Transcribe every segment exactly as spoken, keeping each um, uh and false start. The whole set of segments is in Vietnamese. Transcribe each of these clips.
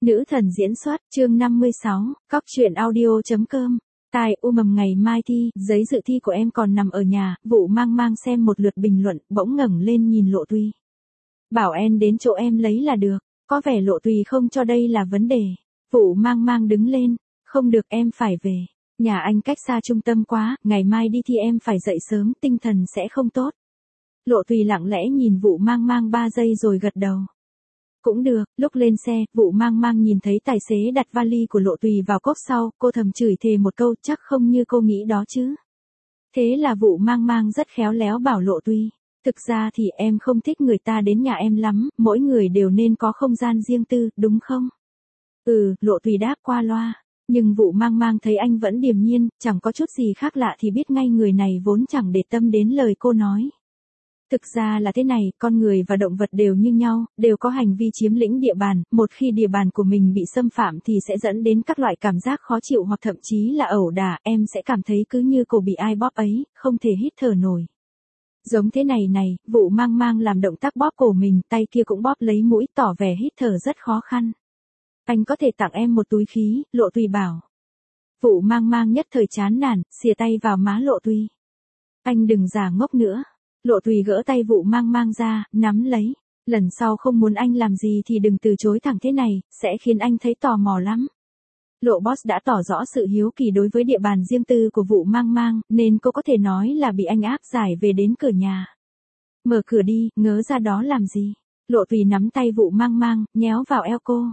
Nữ thần diễn xuất, chương năm mươi sáu, cóc truyện audio.com. Tài u mầm ngày mai thi, giấy dự thi của em còn nằm ở nhà, Vụ Mang Mang xem một lượt bình luận, bỗng ngẩng lên nhìn Lộ Tùy. Bảo em đến chỗ em lấy là được, có vẻ Lộ Tùy không cho đây là vấn đề. Vụ Mang Mang đứng lên, không được em phải về. Nhà anh cách xa trung tâm quá, ngày mai đi thi em phải dậy sớm, tinh thần sẽ không tốt. Lộ Tùy lặng lẽ nhìn Vụ Mang Mang ba giây rồi gật đầu. Cũng được, lúc lên xe, Vụ Mang Mang nhìn thấy tài xế đặt vali của Lộ Tùy vào cốp sau, cô thầm chửi thề một câu, chắc không như cô nghĩ đó chứ. Thế là Vụ Mang Mang rất khéo léo bảo Lộ Tùy, thực ra thì em không thích người ta đến nhà em lắm, mỗi người đều nên có không gian riêng tư, đúng không? Ừ, Lộ Tùy đáp qua loa, nhưng Vụ Mang Mang thấy anh vẫn điềm nhiên, chẳng có chút gì khác lạ thì biết ngay người này vốn chẳng để tâm đến lời cô nói. Thực ra là thế này, con người và động vật đều như nhau, đều có hành vi chiếm lĩnh địa bàn, một khi địa bàn của mình bị xâm phạm thì sẽ dẫn đến các loại cảm giác khó chịu hoặc thậm chí là ẩu đả, em sẽ cảm thấy cứ như cổ bị ai bóp ấy, không thể hít thở nổi. Giống thế này này, Vụ Mang Mang làm động tác bóp cổ mình, tay kia cũng bóp lấy mũi, tỏ vẻ hít thở rất khó khăn. Anh có thể tặng em một túi khí, Lộ Tùy bảo. Vụ Mang Mang nhất thời chán nản, xìa tay vào má Lộ Tùy. Anh đừng giả ngốc nữa. Lộ Tùy gỡ tay Vụ Mang Mang ra, nắm lấy. Lần sau không muốn anh làm gì thì đừng từ chối thẳng thế này, sẽ khiến anh thấy tò mò lắm. Lộ Boss đã tỏ rõ sự hiếu kỳ đối với địa bàn riêng tư của Vụ Mang Mang, nên cô có thể nói là bị anh áp giải về đến cửa nhà. Mở cửa đi, ngớ ra đó làm gì? Lộ Tùy nắm tay Vụ Mang Mang, nhéo vào eo cô.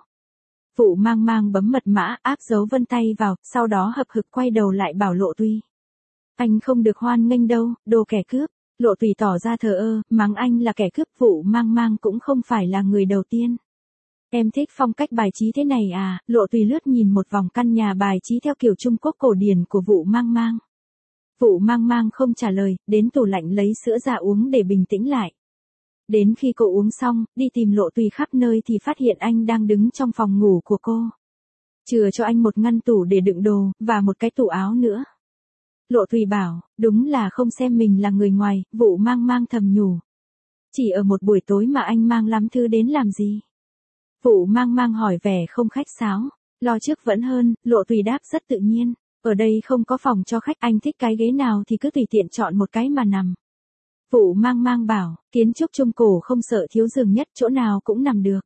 Vụ Mang Mang bấm mật mã, áp dấu vân tay vào, sau đó hậm hực quay đầu lại bảo Lộ Tùy. Anh không được hoan nghênh đâu, đồ kẻ cướp. Lộ Tùy tỏ ra thờ ơ, mắng anh là kẻ cướp. Vụ Mang Mang cũng không phải là người đầu tiên. Em thích phong cách bài trí thế này à? Lộ Tùy lướt nhìn một vòng căn nhà bài trí theo kiểu Trung Quốc cổ điển của Vụ Mang Mang. Vụ Mang Mang không trả lời, đến tủ lạnh lấy sữa ra uống để bình tĩnh lại. Đến khi cô uống xong, đi tìm Lộ Tùy khắp nơi thì phát hiện anh đang đứng trong phòng ngủ của cô. Chừa cho anh một ngăn tủ để đựng đồ, và một cái tủ áo nữa. Lộ Tùy bảo, đúng là không xem mình là người ngoài, Vụ Mang Mang thầm nhủ. Chỉ ở một buổi tối mà anh mang lắm thứ đến làm gì? Vụ Mang Mang hỏi vẻ không khách sáo, lo trước vẫn hơn, Lộ Tùy đáp rất tự nhiên. Ở đây không có phòng cho khách, anh thích cái ghế nào thì cứ tùy tiện chọn một cái mà nằm. Vụ Mang Mang bảo, kiến trúc Trung Cổ không sợ thiếu giường nhất, chỗ nào cũng nằm được.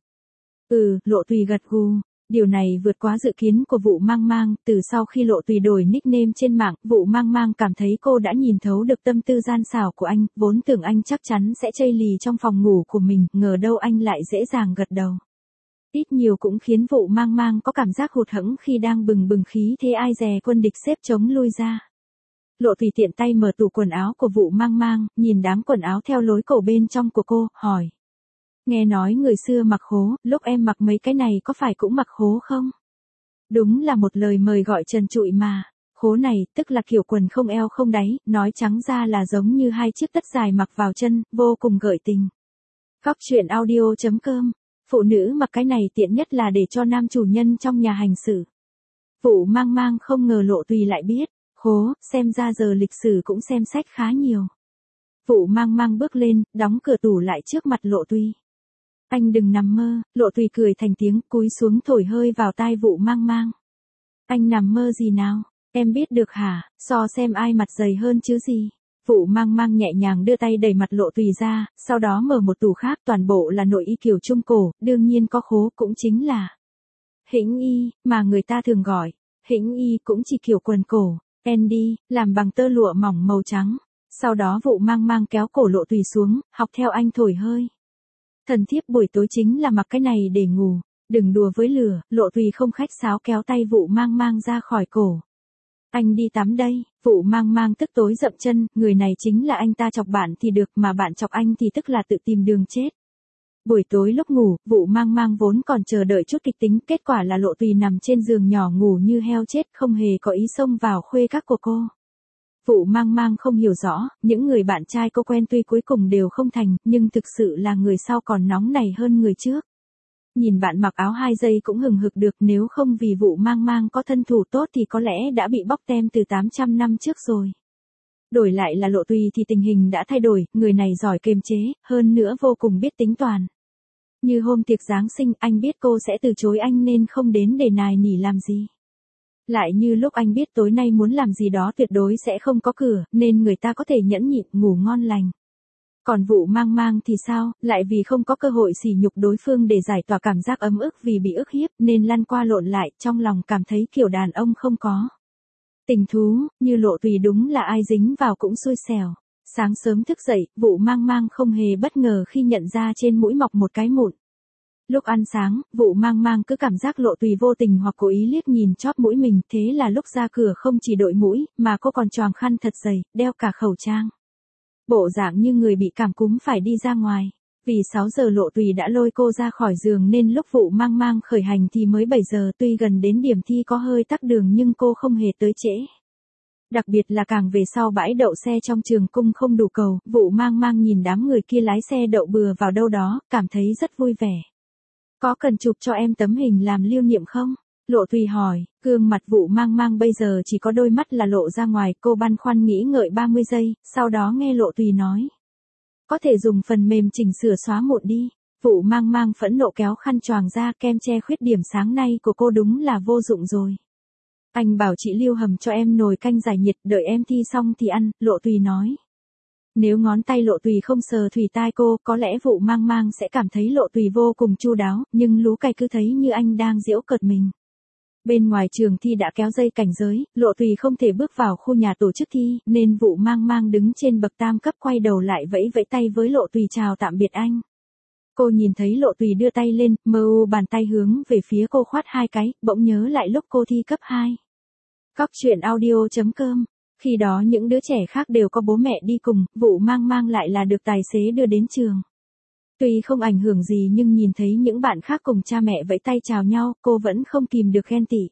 Ừ, Lộ Tùy gật gù. Điều này vượt quá dự kiến của Vụ Mang Mang, từ sau khi Lộ Tùy đổi nickname trên mạng, Vụ Mang Mang cảm thấy cô đã nhìn thấu được tâm tư gian xảo của anh, vốn tưởng anh chắc chắn sẽ chây lì trong phòng ngủ của mình, ngờ đâu anh lại dễ dàng gật đầu. Ít nhiều cũng khiến Vụ Mang Mang có cảm giác hụt hẫng khi đang bừng bừng khí thế ai dè quân địch xếp chống lui ra. Lộ Tùy tiện tay mở tủ quần áo của Vụ Mang Mang, nhìn đám quần áo theo lối cổ bên trong của cô, hỏi. Nghe nói người xưa mặc khố, lúc em mặc mấy cái này có phải cũng mặc khố không? Đúng là một lời mời gọi trần trụi mà. Khố này, tức là kiểu quần không eo không đáy, nói trắng ra là giống như hai chiếc tất dài mặc vào chân, vô cùng gợi tình. Cóc truyện audio.com. Phụ nữ mặc cái này tiện nhất là để cho nam chủ nhân trong nhà hành xử. Vụ Mang Mang không ngờ Lộ Tùy lại biết. Khố, xem ra giờ lịch sử cũng xem sách khá nhiều. Vụ Mang Mang bước lên, đóng cửa tủ lại trước mặt Lộ Tùy. Anh đừng nằm mơ, Lộ Tùy cười thành tiếng, cúi xuống thổi hơi vào tai Vụ Mang Mang. Anh nằm mơ gì nào, em biết được hả, so xem ai mặt dày hơn chứ gì. Vụ Mang Mang nhẹ nhàng đưa tay đẩy mặt Lộ Tùy ra, sau đó mở một tủ khác, toàn bộ là nội y kiểu Trung Cổ, đương nhiên có khố cũng chính là hĩnh y, mà người ta thường gọi. Hĩnh y cũng chỉ kiểu quần cổ, Andy, làm bằng tơ lụa mỏng màu trắng. Sau đó Vụ Mang Mang kéo cổ Lộ Tùy xuống, học theo anh thổi hơi. Thần thiếp buổi tối chính là mặc cái này để ngủ, đừng đùa với lửa. Lộ Tùy không khách sáo kéo tay Vụ Mang Mang ra khỏi cổ. Anh đi tắm đây. Vụ Mang Mang tức tối dậm chân, người này chính là anh ta chọc bạn thì được mà bạn chọc anh thì tức là tự tìm đường chết. Buổi tối lúc ngủ, Vụ Mang Mang vốn còn chờ đợi chút kịch tính, kết quả là Lộ Tùy nằm trên giường nhỏ ngủ như heo chết, không hề có ý xông vào khuê các của cô. Vụ Mang Mang không hiểu rõ, những người bạn trai cô quen tuy cuối cùng đều không thành, nhưng thực sự là người sau còn nóng nảy hơn người trước. Nhìn bạn mặc áo hai giây cũng hừng hực được, nếu không vì Vụ Mang Mang có thân thủ tốt thì có lẽ đã bị bóc tem từ tám trăm năm trước rồi. Đổi lại là Lộ Tùy thì tình hình đã thay đổi, người này giỏi kiềm chế, hơn nữa vô cùng biết tính toán. Như hôm tiệc Giáng sinh, anh biết cô sẽ từ chối anh nên không đến để nài nỉ làm gì. Lại như lúc anh biết tối nay muốn làm gì đó tuyệt đối sẽ không có cửa, nên người ta có thể nhẫn nhịn ngủ ngon lành. Còn vụ mang mang thì sao, lại vì không có cơ hội sỉ nhục đối phương để giải tỏa cảm giác ấm ức vì bị ức hiếp nên lăn qua lộn lại, trong lòng cảm thấy kiểu đàn ông không có tình thú, như Lộ Tùy đúng là ai dính vào cũng xui xẻo. Sáng sớm thức dậy, vụ mang mang không hề bất ngờ khi nhận ra trên mũi mọc một cái mụn. Lúc ăn sáng, vụ mang mang cứ cảm giác Lộ Tùy vô tình hoặc cố ý liếc nhìn chóp mũi mình, thế là lúc ra cửa không chỉ đội mũi, mà cô còn choàng khăn thật dày, đeo cả khẩu trang. Bộ dạng như người bị cảm cúm phải đi ra ngoài. Vì sáu giờ Lộ Tùy đã lôi cô ra khỏi giường nên lúc vụ mang mang khởi hành thì mới bảy giờ, tuy gần đến điểm thi có hơi tắc đường nhưng cô không hề tới trễ. Đặc biệt là càng về sau bãi đậu xe trong trường cung không đủ cầu, vụ mang mang nhìn đám người kia lái xe đậu bừa vào đâu đó, cảm thấy rất vui vẻ. Có cần chụp cho em tấm hình làm lưu niệm không? Lộ Tùy hỏi, gương mặt vụ mang mang bây giờ chỉ có đôi mắt là lộ ra ngoài, cô băn khoăn nghĩ ngợi ba mươi giây, sau đó nghe Lộ Tùy nói. Có thể dùng phần mềm chỉnh sửa xóa mụn đi. Vụ mang mang phẫn nộ kéo khăn choàng ra, kem che khuyết điểm sáng nay của cô đúng là vô dụng rồi. Anh bảo chị lưu hầm cho em nồi canh giải nhiệt, đợi em thi xong thì ăn, Lộ Tùy nói. Nếu ngón tay Lộ Tùy không sờ thùy tai cô, có lẽ vụ mang mang sẽ cảm thấy Lộ Tùy vô cùng chu đáo, nhưng Lú Cày cứ thấy như anh đang giễu cợt mình. Bên ngoài trường thi đã kéo dây cảnh giới, Lộ Tùy không thể bước vào khu nhà tổ chức thi, nên vụ mang mang đứng trên bậc tam cấp quay đầu lại vẫy vẫy tay với Lộ Tùy chào tạm biệt anh. Cô nhìn thấy Lộ Tùy đưa tay lên, mơ u bàn tay hướng về phía cô khoát hai cái, bỗng nhớ lại lúc cô thi cấp hai. Cóc truyện audio chấm com. Khi đó những đứa trẻ khác đều có bố mẹ đi cùng, vụ mang mang lại là được tài xế đưa đến trường. Tuy không ảnh hưởng gì nhưng nhìn thấy những bạn khác cùng cha mẹ vẫy tay chào nhau, cô vẫn không kìm được ghen tị.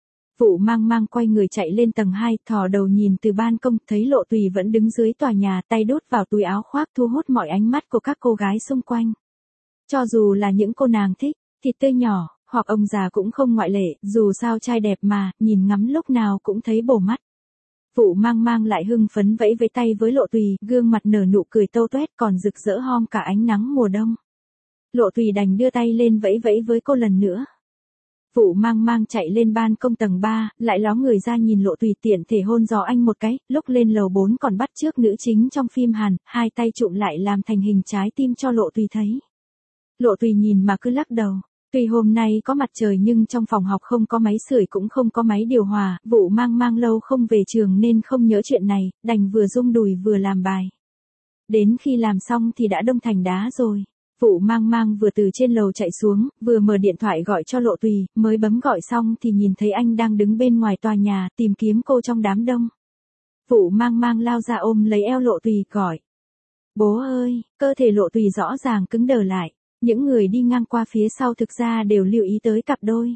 Vụ mang mang quay người chạy lên tầng hai, thò đầu nhìn từ ban công, thấy Lộ Tùy vẫn đứng dưới tòa nhà, tay đút vào túi áo khoác thu hút mọi ánh mắt của các cô gái xung quanh. Cho dù là những cô nàng thích, thịt tươi nhỏ, hoặc ông già cũng không ngoại lệ, dù sao trai đẹp mà, nhìn ngắm lúc nào cũng thấy bổ mắt. Vụ mang mang lại hưng phấn vẫy vẫy tay với Lộ Tùy, gương mặt nở nụ cười tâu tuét còn rực rỡ hom cả ánh nắng mùa đông. Lộ Tùy đành đưa tay lên vẫy vẫy với cô lần nữa. Vụ mang mang chạy lên ban công tầng ba, lại ló người ra nhìn Lộ Tùy tiện thể hôn gió anh một cái, lúc lên lầu bốn còn bắt chước nữ chính trong phim Hàn, hai tay trụm lại làm thành hình trái tim cho Lộ Tùy thấy. Lộ Tùy nhìn mà cứ lắc đầu. Tuy hôm nay có mặt trời nhưng trong phòng học không có máy sưởi cũng không có máy điều hòa, vụ mang mang lâu không về trường nên không nhớ chuyện này, đành vừa rung đùi vừa làm bài. Đến khi làm xong thì đã đông thành đá rồi. Vụ mang mang vừa từ trên lầu chạy xuống, vừa mở điện thoại gọi cho Lộ Tùy, mới bấm gọi xong thì nhìn thấy anh đang đứng bên ngoài tòa nhà, tìm kiếm cô trong đám đông. Vụ mang mang lao ra ôm lấy eo Lộ Tùy, gọi. Bố ơi, cơ thể Lộ Tùy rõ ràng cứng đờ lại. Những người đi ngang qua phía sau thực ra đều lưu ý tới cặp đôi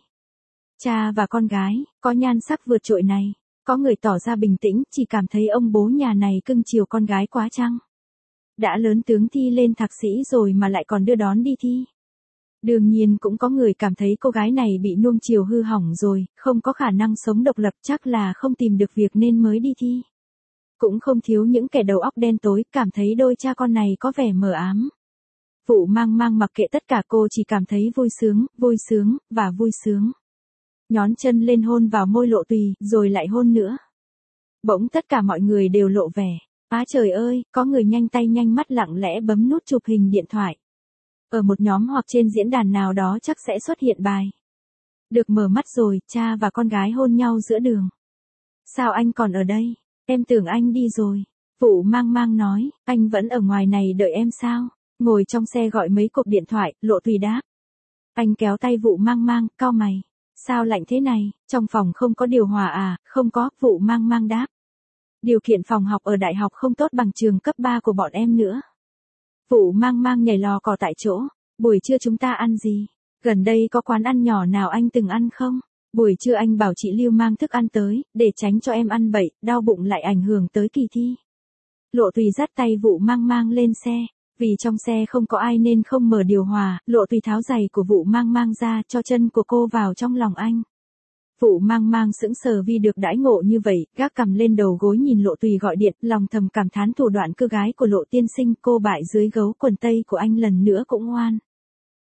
cha và con gái, có nhan sắc vượt trội này. Có người tỏ ra bình tĩnh, chỉ cảm thấy ông bố nhà này cưng chiều con gái quá chăng. Đã lớn tướng thi lên thạc sĩ rồi mà lại còn đưa đón đi thi. Đương nhiên cũng có người cảm thấy cô gái này bị nuông chiều hư hỏng rồi, không có khả năng sống độc lập, chắc là không tìm được việc nên mới đi thi. Cũng không thiếu những kẻ đầu óc đen tối, cảm thấy đôi cha con này có vẻ mờ ám. Vụ mang mang mặc kệ tất cả, cô chỉ cảm thấy vui sướng, vui sướng, và vui sướng. Nhón chân lên hôn vào môi Lộ Tùy, rồi lại hôn nữa. Bỗng tất cả mọi người đều lộ vẻ. Á trời ơi, có người nhanh tay nhanh mắt lặng lẽ bấm nút chụp hình điện thoại. Ở một nhóm hoặc trên diễn đàn nào đó chắc sẽ xuất hiện bài. Được mở mắt rồi, cha và con gái hôn nhau giữa đường. Sao anh còn ở đây? Em tưởng anh đi rồi. Vụ mang mang nói, anh vẫn ở ngoài này đợi em sao? Ngồi trong xe gọi mấy cuộc điện thoại, Lộ Tùy đáp. Anh kéo tay vụ mang mang, cau mày. Sao lạnh thế này, trong phòng không có điều hòa à? Không có, vụ mang mang đáp. Điều kiện phòng học ở đại học không tốt bằng trường cấp ba của bọn em nữa. Vụ mang mang nhảy lò cò tại chỗ. Buổi trưa chúng ta ăn gì? Gần đây có quán ăn nhỏ nào anh từng ăn không? Buổi trưa anh bảo chị Lưu mang thức ăn tới, để tránh cho em ăn bậy, đau bụng lại ảnh hưởng tới kỳ thi. Lộ Tùy dắt tay vụ mang mang lên xe. Vì trong xe không có ai nên không mở điều hòa, Lộ Tùy tháo giày của vụ mang mang ra cho chân của cô vào trong lòng anh. Vụ mang mang sững sờ vì được đãi ngộ như vậy, gác cằm lên đầu gối nhìn Lộ Tùy gọi điện, lòng thầm cảm thán thủ đoạn cưa gái của Lộ tiên sinh, cô bại dưới gấu quần tây của anh lần nữa cũng oan.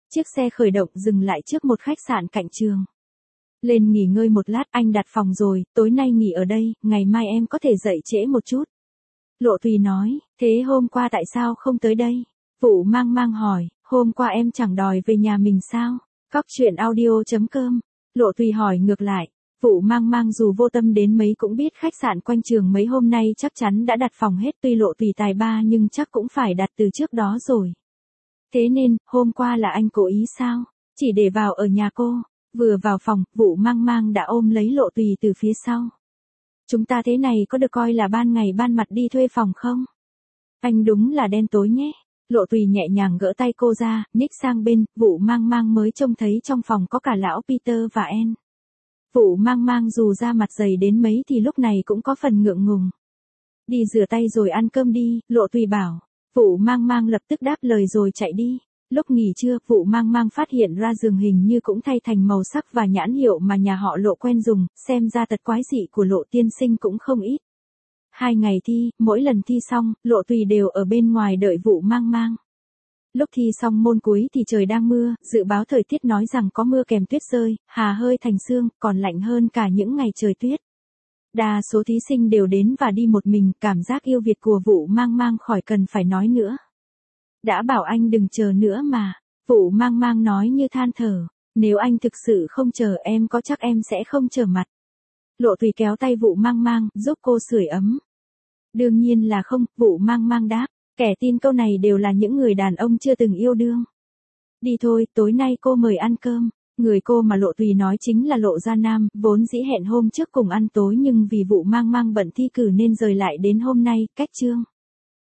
Chiếc xe khởi động dừng lại trước một khách sạn cạnh trường. Lên nghỉ ngơi một lát, anh đặt phòng rồi, tối nay nghỉ ở đây, ngày mai em có thể dậy trễ một chút. Lộ Tùy nói, thế hôm qua tại sao không tới đây? Vũ Mang Mang hỏi, hôm qua em chẳng đòi về nhà mình sao? Cóc truyện audio chấm com. Lộ Tùy hỏi ngược lại. Vũ Mang Mang dù vô tâm đến mấy cũng biết khách sạn quanh trường mấy hôm nay chắc chắn đã đặt phòng hết, tuy Lộ Tùy tài ba nhưng chắc cũng phải đặt từ trước đó rồi. Thế nên, hôm qua là anh cố ý sao? Chỉ để vào ở nhà cô. Vừa vào phòng, Vũ Mang Mang đã ôm lấy Lộ Tùy từ phía sau. Chúng ta thế này có được coi là ban ngày ban mặt đi thuê phòng không? Anh đúng là đen tối nhé. Lộ Tùy nhẹ nhàng gỡ tay cô ra, nhích sang bên, Vũ Mang Mang mới trông thấy trong phòng có cả lão Peter và Anne. Vũ Mang Mang dù da mặt dày đến mấy thì lúc này cũng có phần ngượng ngùng. Đi rửa tay rồi ăn cơm đi, Lộ Tùy bảo. Vũ Mang Mang lập tức đáp lời rồi chạy đi. Lúc nghỉ trưa, Vũ Mang Mang phát hiện ra giường hình như cũng thay thành màu sắc và nhãn hiệu mà nhà họ Lộ quen dùng, xem ra tật quái dị của Lộ tiên sinh cũng không ít. Hai ngày thi, mỗi lần thi xong, Lộ Tùy đều ở bên ngoài đợi Vũ Mang Mang. Lúc thi xong môn cuối thì trời đang mưa, dự báo thời tiết nói rằng có mưa kèm tuyết rơi, hà hơi thành sương, còn lạnh hơn cả những ngày trời tuyết. Đa số thí sinh đều đến và đi một mình, cảm giác yêu Việt của Vũ Mang Mang khỏi cần phải nói nữa. Đã bảo anh đừng chờ nữa mà, Vũ Mang Mang nói như than thở, nếu anh thực sự không chờ em có chắc em sẽ không trở mặt. Lộ Tùy kéo tay Vũ Mang Mang, giúp cô sưởi ấm. Đương nhiên là không, Vũ Mang Mang đáp, kẻ tin câu này đều là những người đàn ông chưa từng yêu đương. Đi thôi, tối nay cô mời ăn cơm. Người cô mà Lộ Tùy nói chính là Lộ Gia Nam, vốn dĩ hẹn hôm trước cùng ăn tối nhưng vì Vũ Mang Mang bận thi cử nên rời lại đến hôm nay, cách chương.